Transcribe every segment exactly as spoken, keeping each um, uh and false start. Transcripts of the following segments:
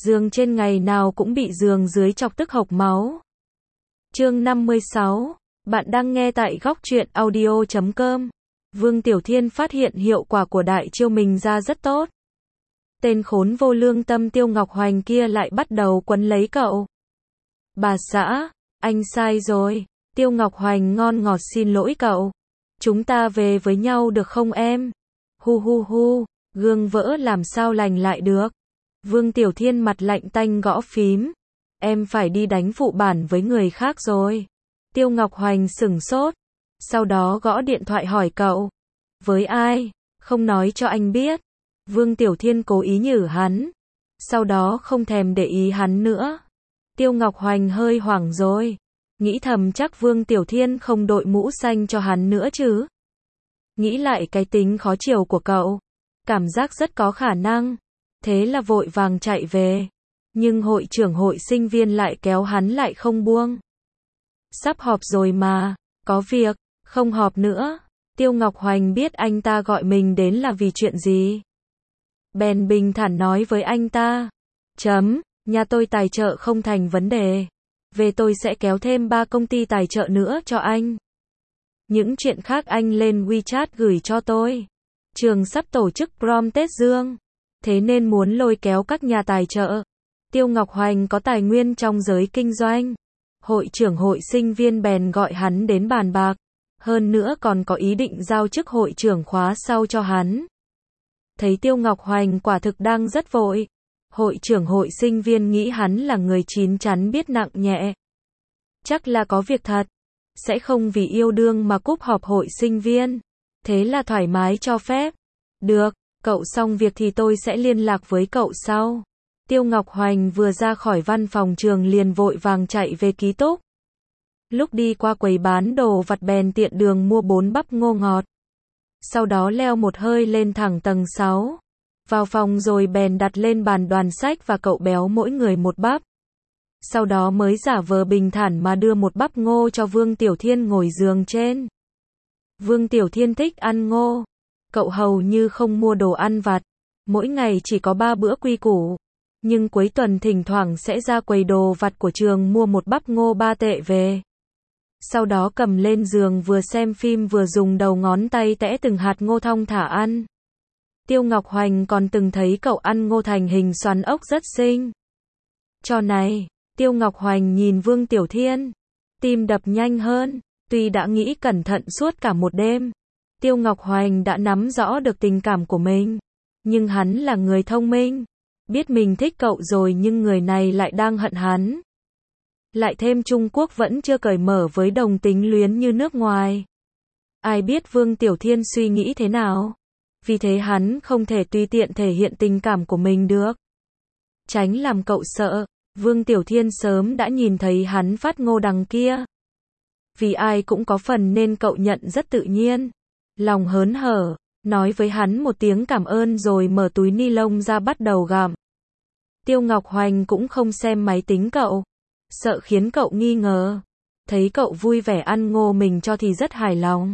Giường trên ngày nào cũng bị giường dưới chọc tức hộc máu. Chương năm mươi sáu. Bạn đang nghe tại góc truyện audio chấm com. Vương Tiểu Thiên phát hiện hiệu quả của đại chiêu mình ra rất tốt. Tên khốn vô lương tâm Tiêu Ngọc Hoành kia lại bắt đầu quấn lấy cậu. Bà xã, anh sai rồi. Tiêu Ngọc Hoành ngon ngọt xin lỗi cậu. Chúng ta về với nhau được không em? Hu hu hu, gương vỡ làm sao lành lại được. Vương Tiểu Thiên mặt lạnh tanh gõ phím. Em phải đi đánh phụ bản với người khác rồi. Tiêu Ngọc Hoành sửng sốt. Sau đó gõ điện thoại hỏi cậu. Với ai? Không nói cho anh biết. Vương Tiểu Thiên cố ý nhử hắn. Sau đó không thèm để ý hắn nữa. Tiêu Ngọc Hoành hơi hoảng rồi. Nghĩ thầm chắc Vương Tiểu Thiên không đội mũ xanh cho hắn nữa chứ. Nghĩ lại cái tính khó chiều của cậu. Cảm giác rất có khả năng. Thế là vội vàng chạy về. Nhưng hội trưởng hội sinh viên lại kéo hắn lại không buông. Sắp họp rồi mà. Có việc. Không họp nữa. Tiêu Ngọc Hoành biết anh ta gọi mình đến là vì chuyện gì. Bèn bình thản nói với anh ta. Chấm. Nhà tôi tài trợ không thành vấn đề. Về tôi sẽ kéo thêm ba công ty tài trợ nữa cho anh. Những chuyện khác anh lên WeChat gửi cho tôi. Trường sắp tổ chức prom Tết Dương. Thế nên muốn lôi kéo các nhà tài trợ. Tiêu Ngọc Hoành có tài nguyên trong giới kinh doanh. Hội trưởng hội sinh viên bèn gọi hắn đến bàn bạc. Hơn nữa còn có ý định giao chức hội trưởng khóa sau cho hắn. Thấy Tiêu Ngọc Hoành quả thực đang rất vội. Hội trưởng hội sinh viên nghĩ hắn là người chín chắn biết nặng nhẹ. Chắc là có việc thật. Sẽ không vì yêu đương mà cúp họp hội sinh viên. Thế là thoải mái cho phép. Được, cậu xong việc thì tôi sẽ liên lạc với cậu sau. Tiêu Ngọc Hoành vừa ra khỏi văn phòng trường liền vội vàng chạy về ký túc. Lúc đi qua quầy bán đồ vặt bèn tiện đường mua bốn bắp ngô ngọt. Sau đó leo một hơi lên thẳng tầng sáu. Vào phòng rồi bèn đặt lên bàn đoàn sách và cậu béo mỗi người một bắp. Sau đó mới giả vờ bình thản mà đưa một bắp ngô cho Vương Tiểu Thiên ngồi giường trên. Vương Tiểu Thiên thích ăn ngô. Cậu hầu như không mua đồ ăn vặt. Mỗi ngày chỉ có ba bữa quy củ. Nhưng cuối tuần thỉnh thoảng sẽ ra quầy đồ vặt của trường mua một bắp ngô ba tệ về. Sau đó cầm lên giường vừa xem phim vừa dùng đầu ngón tay tẽ từng hạt ngô thong thả ăn. Tiêu Ngọc Hoành còn từng thấy cậu ăn ngô thành hình xoắn ốc rất xinh. Trò này, Tiêu Ngọc Hoành nhìn Vương Tiểu Thiên. Tim đập nhanh hơn. Tuy đã nghĩ cẩn thận suốt cả một đêm. Tiêu Ngọc Hoành đã nắm rõ được tình cảm của mình. Nhưng hắn là người thông minh. Biết mình thích cậu rồi nhưng người này lại đang hận hắn. Lại thêm Trung Quốc vẫn chưa cởi mở với đồng tính luyến như nước ngoài. Ai biết Vương Tiểu Thiên suy nghĩ thế nào. Vì thế hắn không thể tùy tiện thể hiện tình cảm của mình được. Tránh làm cậu sợ. Vương Tiểu Thiên sớm đã nhìn thấy hắn phát ngô đằng kia. Vì ai cũng có phần nên cậu nhận rất tự nhiên. Lòng hớn hở. Nói với hắn một tiếng cảm ơn rồi mở túi ni lông ra bắt đầu gặm. Tiêu Ngọc Hoành cũng không xem máy tính cậu. Sợ khiến cậu nghi ngờ. Thấy cậu vui vẻ ăn ngô mình cho thì rất hài lòng.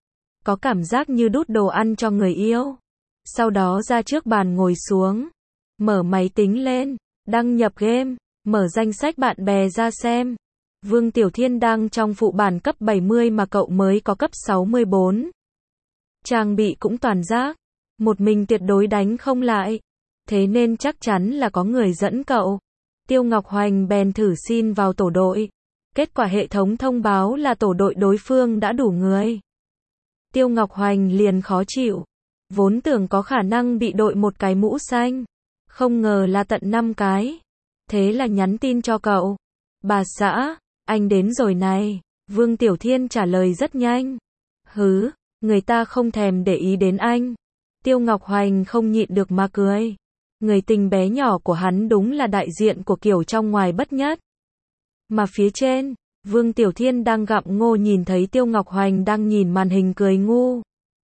Có cảm giác như đút đồ ăn cho người yêu. Sau đó ra trước bàn ngồi xuống. Mở máy tính lên. Đăng nhập game. Mở danh sách bạn bè ra xem. Vương Tiểu Thiên đang trong phụ bản cấp bảy mươi mà cậu mới có cấp sáu mươi bốn. Trang bị cũng toàn rác. Một mình tuyệt đối đánh không lại. Thế nên chắc chắn là có người dẫn cậu. Tiêu Ngọc Hoành bèn thử xin vào tổ đội. Kết quả hệ thống thông báo là tổ đội đối phương đã đủ người. Tiêu Ngọc Hoành liền khó chịu. Vốn tưởng có khả năng bị đội một cái mũ xanh. Không ngờ là tận năm cái. Thế là nhắn tin cho cậu. Bà xã, anh đến rồi này. Vương Tiểu Thiên trả lời rất nhanh. Hứ, người ta không thèm để ý đến anh. Tiêu Ngọc Hoành không nhịn được mà cười. Người tình bé nhỏ của hắn đúng là đại diện của kiểu trong ngoài bất nhất. Mà phía trên, Vương Tiểu Thiên đang gặm ngô nhìn thấy Tiêu Ngọc Hoành đang nhìn màn hình cười ngu.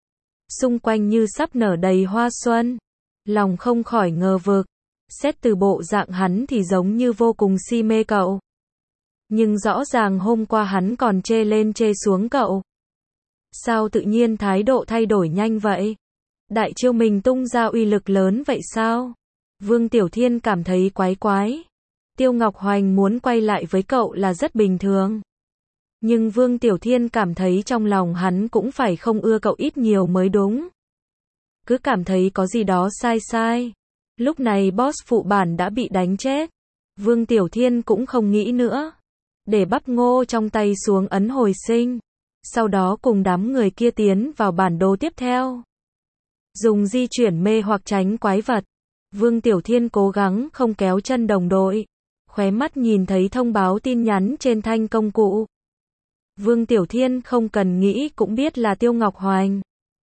Xung quanh như sắp nở đầy hoa xuân. Lòng không khỏi ngờ vực. Xét từ bộ dạng hắn thì giống như vô cùng si mê cậu. Nhưng rõ ràng hôm qua hắn còn chê lên chê xuống cậu. Sao tự nhiên thái độ thay đổi nhanh vậy? Đại chiêu mình tung ra uy lực lớn vậy sao? Vương Tiểu Thiên cảm thấy quái quái. Tiêu Ngọc Hoành muốn quay lại với cậu là rất bình thường. Nhưng Vương Tiểu Thiên cảm thấy trong lòng hắn cũng phải không ưa cậu ít nhiều mới đúng. Cứ cảm thấy có gì đó sai sai. Lúc này boss phụ bản đã bị đánh chết. Vương Tiểu Thiên cũng không nghĩ nữa. Để bắp ngô trong tay xuống ấn hồi sinh. Sau đó cùng đám người kia tiến vào bản đồ tiếp theo. Dùng di chuyển mê hoặc tránh quái vật. Vương Tiểu Thiên cố gắng không kéo chân đồng đội. Khóe mắt nhìn thấy thông báo tin nhắn trên thanh công cụ. Vương Tiểu Thiên không cần nghĩ cũng biết là Tiêu Ngọc Hoành.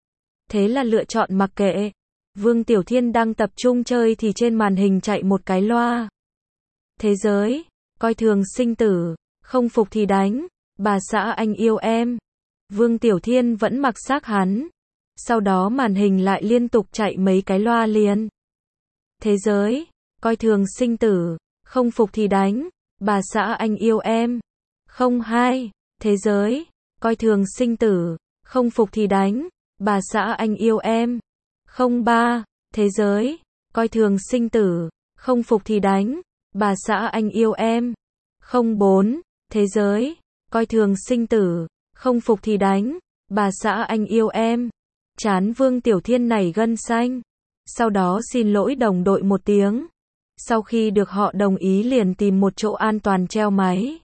Thế là lựa chọn mặc kệ. Vương Tiểu Thiên đang tập trung chơi thì trên màn hình chạy một cái loa. Thế giới, coi thường sinh tử, không phục thì đánh, bà xã anh yêu em. Vương Tiểu Thiên vẫn mặc xác hắn. Sau đó màn hình lại liên tục chạy mấy cái loa liền. Thế giới, coi thường sinh tử, không phục thì đánh, bà xã anh yêu em. Không hai, thế giới, coi thường sinh tử, không phục thì đánh, bà xã anh yêu em. Không ba, thế giới, coi thường sinh tử, không phục thì đánh, bà xã anh yêu em. Không bốn, thế giới, coi thường sinh tử, không phục thì đánh, bà xã anh yêu em. Chán Vương Tiểu Thiên này gân xanh. Sau đó xin lỗi đồng đội một tiếng. Sau khi được họ đồng ý liền tìm một chỗ an toàn treo máy.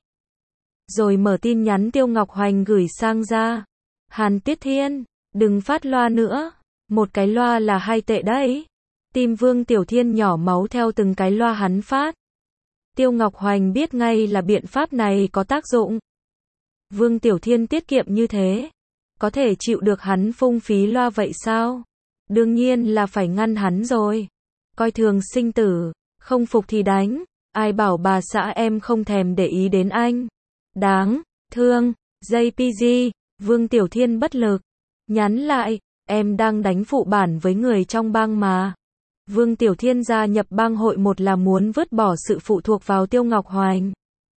Rồi mở tin nhắn Tiêu Ngọc Hoành gửi sang ra. Hàn Tiết Thiên, đừng phát loa nữa. Một cái loa là hai tệ đấy. Tim Vương Tiểu Thiên nhỏ máu theo từng cái loa hắn phát. Tiêu Ngọc Hoành biết ngay là biện pháp này có tác dụng. Vương Tiểu Thiên tiết kiệm như thế. Có thể chịu được hắn phung phí loa vậy sao? Đương nhiên là phải ngăn hắn rồi. Coi thường sinh tử, không phục thì đánh. Ai bảo bà xã em không thèm để ý đến anh. Đáng thương. gi pê giê, Vương Tiểu Thiên bất lực. Nhắn lại, em đang đánh phụ bản với người trong bang mà. Vương Tiểu Thiên gia nhập bang hội, một là muốn vứt bỏ sự phụ thuộc vào Tiêu Ngọc Hoành.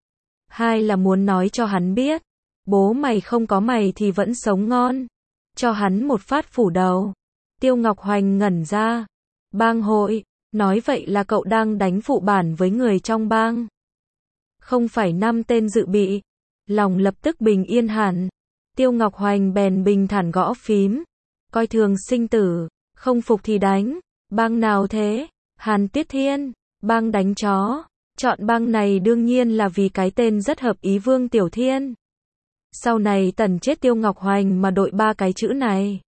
Hai là muốn nói cho hắn biết. Bố mày không có mày thì vẫn sống ngon. Cho hắn một phát phủ đầu. Tiêu Ngọc Hoành ngẩn ra. Bang hội, nói vậy là cậu đang đánh phụ bản với người trong bang. Không phải năm tên dự bị. Lòng lập tức bình yên hẳn. Tiêu Ngọc Hoành bèn bình thản gõ phím. Coi thường sinh tử, không phục thì đánh. Bang nào thế? Hàn Tiết Thiên. Bang đánh chó. Chọn bang này đương nhiên là vì cái tên rất hợp ý Vương Tiểu Thiên. Sau này tần chết Tiêu Ngọc Hoành mà đội ba cái chữ này.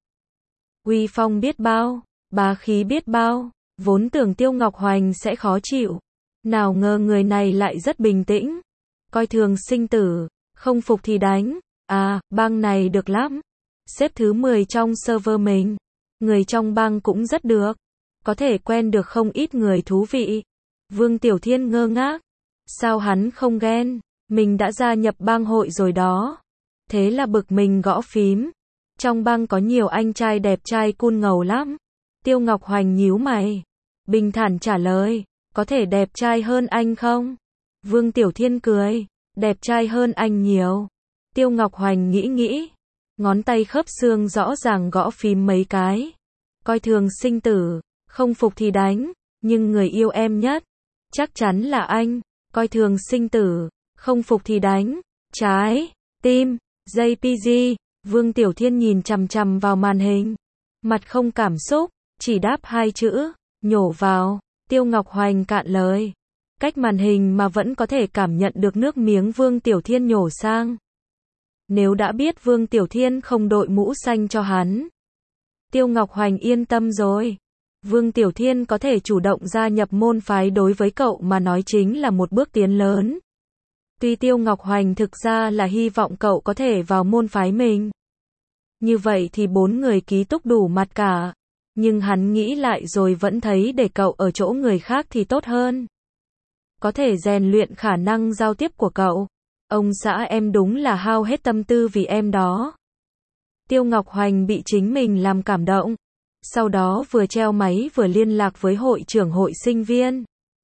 Uy phong biết bao, bá khí biết bao, vốn tưởng Tiêu Ngọc Hoành sẽ khó chịu. Nào ngờ người này lại rất bình tĩnh. Coi thường sinh tử, không phục thì đánh. À, bang này được lắm. Xếp thứ mười trong server mình. Người trong bang cũng rất được. Có thể quen được không ít người thú vị. Vương Tiểu Thiên ngơ ngác. Sao hắn không ghen? Mình đã gia nhập bang hội rồi đó. Thế là bực mình gõ phím. Trong bang có nhiều anh trai đẹp trai cool ngầu lắm. Tiêu Ngọc Hoành nhíu mày. Bình thản trả lời. Có thể đẹp trai hơn anh không? Vương Tiểu Thiên cười. Đẹp trai hơn anh nhiều. Tiêu Ngọc Hoành nghĩ nghĩ. Ngón tay khớp xương rõ ràng gõ phím mấy cái. Coi thường sinh tử, không phục thì đánh. Nhưng người yêu em nhất, chắc chắn là anh. Coi thường sinh tử, không phục thì đánh. Trái tim. gi pê giê, Vương Tiểu Thiên nhìn chằm chằm vào màn hình. Mặt không cảm xúc, chỉ đáp hai chữ, nhổ vào. Tiêu Ngọc Hoành cạn lời. Cách màn hình mà vẫn có thể cảm nhận được nước miếng Vương Tiểu Thiên nhổ sang. Nếu đã biết Vương Tiểu Thiên không đội mũ xanh cho hắn. Tiêu Ngọc Hoành yên tâm rồi. Vương Tiểu Thiên có thể chủ động gia nhập môn phái đối với cậu mà nói chính là một bước tiến lớn. Tuy Tiêu Ngọc Hoành thực ra là hy vọng cậu có thể vào môn phái mình. Như vậy thì bốn người ký túc đủ mặt cả. Nhưng hắn nghĩ lại rồi vẫn thấy để cậu ở chỗ người khác thì tốt hơn. Có thể rèn luyện khả năng giao tiếp của cậu. Ông xã em đúng là hao hết tâm tư vì em đó. Tiêu Ngọc Hoành bị chính mình làm cảm động. Sau đó vừa treo máy vừa liên lạc với hội trưởng hội sinh viên.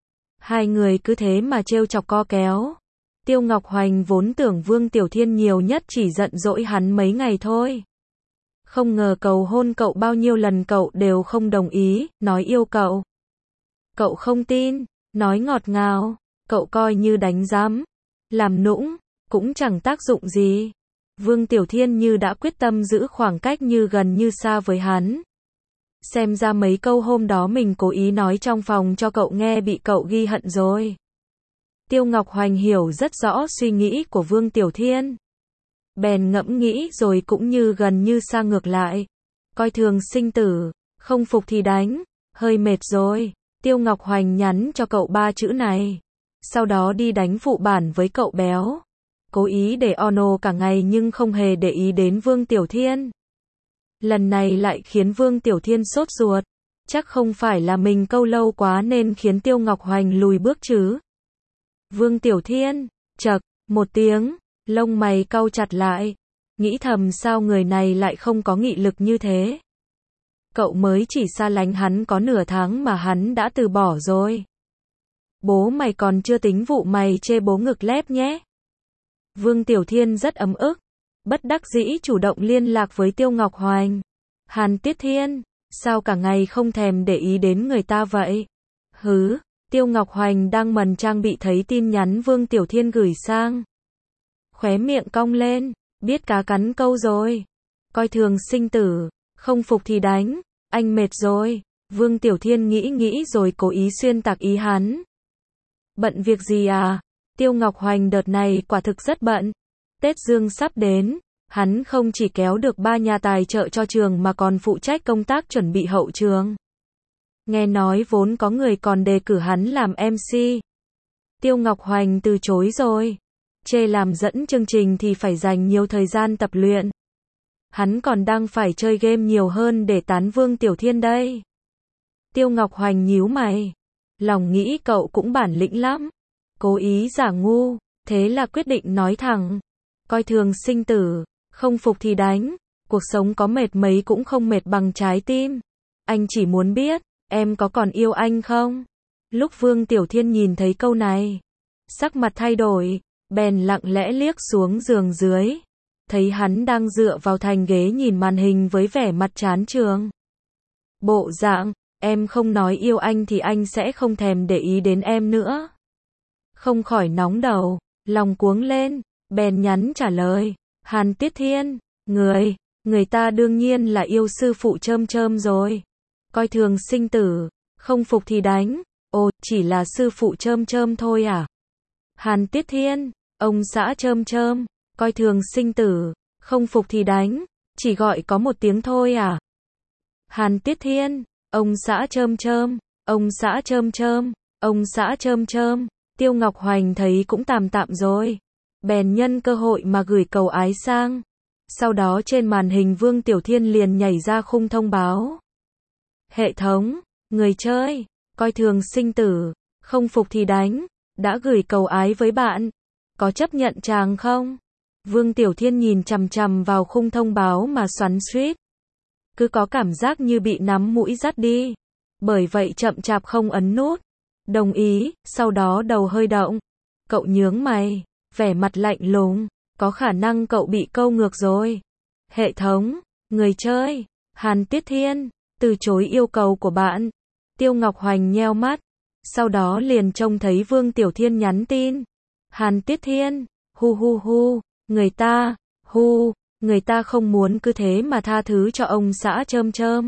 Hai người cứ thế mà trêu chọc co kéo. Tiêu Ngọc Hoành vốn tưởng Vương Tiểu Thiên nhiều nhất chỉ giận dỗi hắn mấy ngày thôi. Không ngờ cầu hôn cậu bao nhiêu lần cậu đều không đồng ý, nói yêu cậu. Cậu không tin, nói ngọt ngào, cậu coi như đánh giám, làm nũng, cũng chẳng tác dụng gì. Vương Tiểu Thiên như đã quyết tâm giữ khoảng cách như gần như xa với hắn. Xem ra mấy câu hôm đó mình cố ý nói trong phòng cho cậu nghe bị cậu ghi hận rồi. Tiêu Ngọc Hoành hiểu rất rõ suy nghĩ của Vương Tiểu Thiên. Bèn ngẫm nghĩ rồi cũng như gần như sang ngược lại. Coi thường sinh tử, không phục thì đánh, hơi mệt rồi. Tiêu Ngọc Hoành nhắn cho cậu ba chữ này. Sau đó đi đánh phụ bản với cậu béo. Cố ý để ono cả ngày nhưng không hề để ý đến Vương Tiểu Thiên. Lần này lại khiến Vương Tiểu Thiên sốt ruột. Chắc không phải là mình câu lâu quá nên khiến Tiêu Ngọc Hoành lùi bước chứ. Vương Tiểu Thiên, chậc, một tiếng, lông mày cau chặt lại. Nghĩ thầm sao người này lại không có nghị lực như thế. Cậu mới chỉ xa lánh hắn có nửa tháng mà hắn đã từ bỏ rồi. Bố mày còn chưa tính vụ mày chê bố ngực lép nhé. Vương Tiểu Thiên rất ấm ức. Bất đắc dĩ chủ động liên lạc với Tiêu Ngọc Hoành. Hàn Tiết Thiên, sao cả ngày không thèm để ý đến người ta vậy? Hứ, Tiêu Ngọc Hoành đang mần trang bị thấy tin nhắn Vương Tiểu Thiên gửi sang. Khóe miệng cong lên, biết cá cắn câu rồi. Coi thường sinh tử, không phục thì đánh, anh mệt rồi. Vương Tiểu Thiên nghĩ nghĩ rồi cố ý xuyên tạc ý hắn. Bận việc gì à? Tiêu Ngọc Hoành đợt này quả thực rất bận. Tết Dương sắp đến, hắn không chỉ kéo được ba nhà tài trợ cho trường mà còn phụ trách công tác chuẩn bị hậu trường. Nghe nói vốn có người còn đề cử hắn làm em xê. Tiêu Ngọc Hoành từ chối rồi. Chê làm dẫn chương trình thì phải dành nhiều thời gian tập luyện. Hắn còn đang phải chơi game nhiều hơn để tán Vương Tiểu Thiên đây. Tiêu Ngọc Hoành nhíu mày. Lòng nghĩ cậu cũng bản lĩnh lắm. Cố ý giả ngu, thế là quyết định nói thẳng. Coi thường sinh tử, không phục thì đánh. Cuộc sống có mệt mấy cũng không mệt bằng trái tim. Anh chỉ muốn biết, em có còn yêu anh không? Lúc Vương Tiểu Thiên nhìn thấy câu này, sắc mặt thay đổi, bèn lặng lẽ liếc xuống giường dưới. Thấy hắn đang dựa vào thành ghế nhìn màn hình với vẻ mặt chán chường. Bộ dạng, em không nói yêu anh thì anh sẽ không thèm để ý đến em nữa. Không khỏi nóng đầu, lòng cuống lên, bèn nhắn trả lời. Hàn Tiết Thiên, người, người ta đương nhiên là yêu sư phụ Chơm Chơm rồi. Coi thường sinh tử, không phục thì đánh. Ồ, chỉ là sư phụ Chơm Chơm thôi à? Hàn Tiết Thiên, ông xã Chơm Chơm, coi thường sinh tử, không phục thì đánh. Chỉ gọi có một tiếng thôi à? Hàn Tiết Thiên, ông xã Chơm Chơm, ông xã Chơm Chơm, ông xã Chơm Chơm. Tiêu Ngọc Hoành thấy cũng tạm tạm rồi. Bèn nhân cơ hội mà gửi cầu ái sang. Sau đó trên màn hình Vương Tiểu Thiên liền nhảy ra khung thông báo. Hệ thống, người chơi, coi thường sinh tử, không phục thì đánh, đã gửi cầu ái với bạn. Có chấp nhận chàng không? Vương Tiểu Thiên nhìn chằm chằm vào khung thông báo mà xoắn xuýt. Cứ có cảm giác như bị nắm mũi dắt đi. Bởi vậy chậm chạp không ấn nút. Đồng ý, sau đó đầu hơi động. Cậu nhướng mày, vẻ mặt lạnh lùng, có khả năng cậu bị câu ngược rồi. Hệ thống, người chơi, Hàn Tiết Thiên, từ chối yêu cầu của bạn. Tiêu Ngọc Hoành nheo mắt, sau đó liền trông thấy Vương Tiểu Thiên nhắn tin. Hàn Tiết Thiên, hu hu hu, người ta, hu, người ta không muốn cứ thế mà tha thứ cho ông xã Chơm Chơm.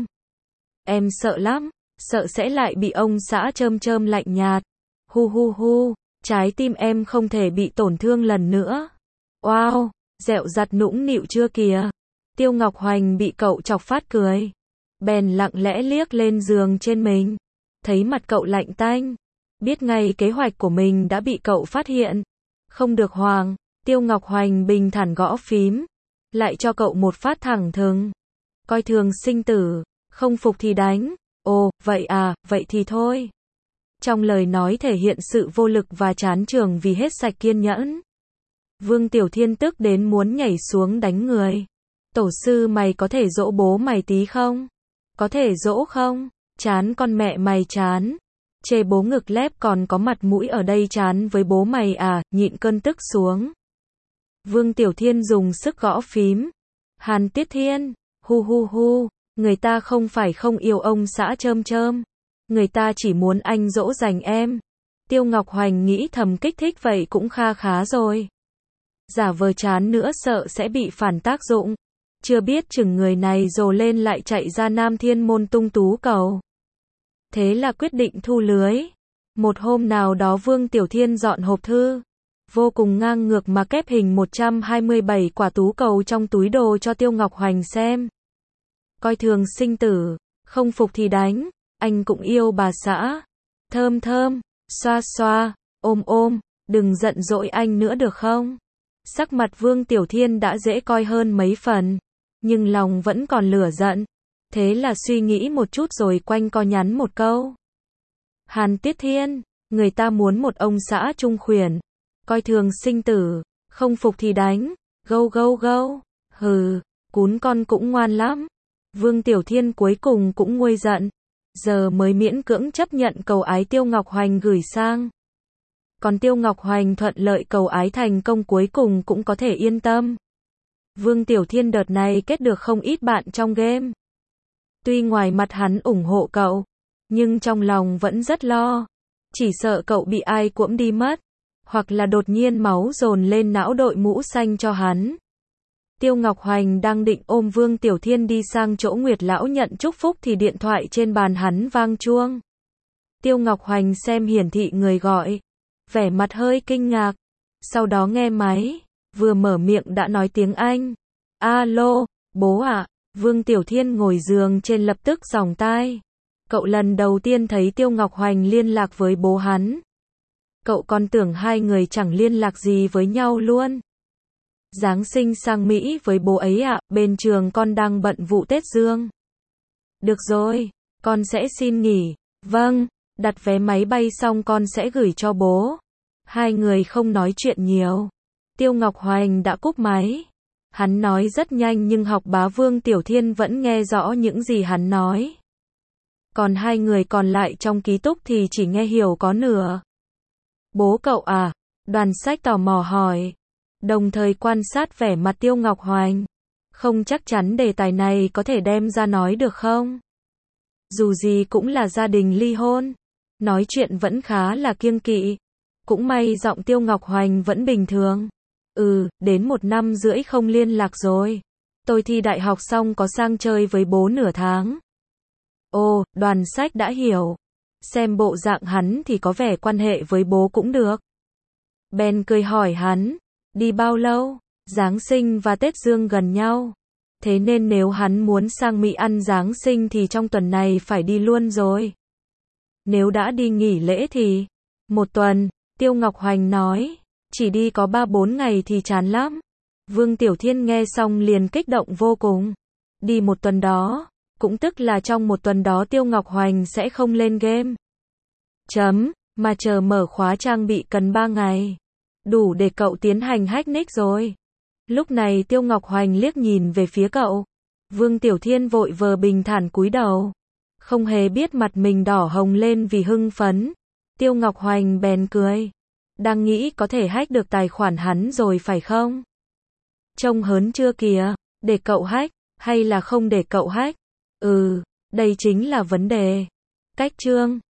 Em sợ lắm. Sợ sẽ lại bị ông xã Chơm Chơm lạnh nhạt. Hu hu hu, trái tim em không thể bị tổn thương lần nữa. Wow, dẹo dặt nũng nịu chưa kìa. Tiêu Ngọc Hoành bị cậu chọc phát cười. Bèn lặng lẽ liếc lên giường trên mình. Thấy mặt cậu lạnh tanh. Biết ngay kế hoạch của mình đã bị cậu phát hiện. Không được hoàng, Tiêu Ngọc Hoành bình thản gõ phím. Lại cho cậu một phát thẳng thừng. Coi thường sinh tử, không phục thì đánh. Ồ, vậy à, vậy thì thôi. Trong lời nói thể hiện sự vô lực và chán chường vì hết sạch kiên nhẫn. Vương Tiểu Thiên tức đến muốn nhảy xuống đánh người. Tổ sư mày có thể dỗ bố mày tí không? Có thể dỗ không? Chán con mẹ mày chán. Chê bố ngực lép còn có mặt mũi ở đây chán với bố mày à, nhịn cơn tức xuống. Vương Tiểu Thiên dùng sức gõ phím. Hàn Tiết Thiên, hu hu hu. Người ta không phải không yêu ông xã Chơm Chơm. Người ta chỉ muốn anh dỗ dành em. Tiêu Ngọc Hoành nghĩ thầm kích thích vậy cũng kha khá rồi. Giả vờ chán nữa sợ sẽ bị phản tác dụng. Chưa biết chừng người này rồ lên lại chạy ra Nam Thiên Môn tung tú cầu. Thế là quyết định thu lưới. Một hôm nào đó Vương Tiểu Thiên dọn hộp thư. Vô cùng ngang ngược mà kép hình một trăm hai mươi bảy quả tú cầu trong túi đồ cho Tiêu Ngọc Hoành xem. Coi thường sinh tử, không phục thì đánh, anh cũng yêu bà xã. Thơm thơm, xoa xoa, ôm ôm, đừng giận dỗi anh nữa được không? Sắc mặt Vương Tiểu Thiên đã dễ coi hơn mấy phần, nhưng lòng vẫn còn lửa giận. Thế là suy nghĩ một chút rồi quanh co nhắn một câu. Hàn Tiết Thiên, người ta muốn một ông xã trung khuyển. Coi thường sinh tử, không phục thì đánh, gâu gâu gâu, hừ, cún con cũng ngoan lắm. Vương Tiểu Thiên cuối cùng cũng nguôi giận, giờ mới miễn cưỡng chấp nhận cầu ái Tiêu Ngọc Hoành gửi sang. Còn Tiêu Ngọc Hoành thuận lợi cầu ái thành công cuối cùng cũng có thể yên tâm. Vương Tiểu Thiên đợt này kết được không ít bạn trong game. Tuy ngoài mặt hắn ủng hộ cậu, nhưng trong lòng vẫn rất lo, chỉ sợ cậu bị ai cuỗm đi mất. Hoặc là đột nhiên máu dồn lên não đội mũ xanh cho hắn. Tiêu Ngọc Hoành đang định ôm Vương Tiểu Thiên đi sang chỗ Nguyệt Lão nhận chúc phúc thì điện thoại trên bàn hắn vang chuông. Tiêu Ngọc Hoành xem hiển thị người gọi, vẻ mặt hơi kinh ngạc, sau đó nghe máy, vừa mở miệng đã nói tiếng Anh. Alo, bố ạ, à? Vương Tiểu Thiên ngồi giường trên lập tức giòng tai. Cậu lần đầu tiên thấy Tiêu Ngọc Hoành liên lạc với bố hắn. Cậu còn tưởng hai người chẳng liên lạc gì với nhau luôn. Giáng sinh sang Mỹ với bố ấy ạ, à, bên trường con đang bận vụ Tết Dương. Được rồi, con sẽ xin nghỉ. Vâng, đặt vé máy bay xong con sẽ gửi cho bố. Hai người không nói chuyện nhiều. Tiêu Ngọc Hoành đã cúp máy. Hắn nói rất nhanh nhưng học bá Vương Tiểu Thiên vẫn nghe rõ những gì hắn nói. Còn hai người còn lại trong ký túc thì chỉ nghe hiểu có nửa. Bố cậu à? Đoàn Sách tò mò hỏi. Đồng thời quan sát vẻ mặt Tiêu Ngọc Hoành. Không chắc chắn đề tài này có thể đem ra nói được không? Dù gì cũng là gia đình ly hôn. Nói chuyện vẫn khá là kiêng kỵ. Cũng may giọng Tiêu Ngọc Hoành vẫn bình thường. Ừ, đến một năm rưỡi không liên lạc rồi. Tôi thi đại học xong có sang chơi với bố nửa tháng. Ồ, Đoàn Sách đã hiểu. Xem bộ dạng hắn thì có vẻ quan hệ với bố cũng được. Ben cười hỏi hắn, đi bao lâu? Giáng sinh và Tết Dương gần nhau. Thế nên nếu hắn muốn sang Mỹ ăn Giáng sinh thì trong tuần này phải đi luôn rồi. Nếu đã đi nghỉ lễ thì một tuần, Tiêu Ngọc Hoành nói, chỉ đi có ba bốn ngày thì chán lắm. Vương Tiểu Thiên nghe xong liền kích động vô cùng. Đi một tuần đó, cũng tức là trong một tuần đó Tiêu Ngọc Hoành sẽ không lên game. Chấm, mà chờ mở khóa trang bị cần ba ngày. Đủ để cậu tiến hành hack nick rồi. Lúc này Tiêu Ngọc Hoành liếc nhìn về phía cậu. Vương Tiểu Thiên vội vờ bình thản cúi đầu. Không hề biết mặt mình đỏ hồng lên vì hưng phấn. Tiêu Ngọc Hoành bèn cười. Đang nghĩ có thể hack được tài khoản hắn rồi phải không? Trông hớn chưa kìa, để cậu hack, hay là không để cậu hack? Ừ, đây chính là vấn đề. Cách chương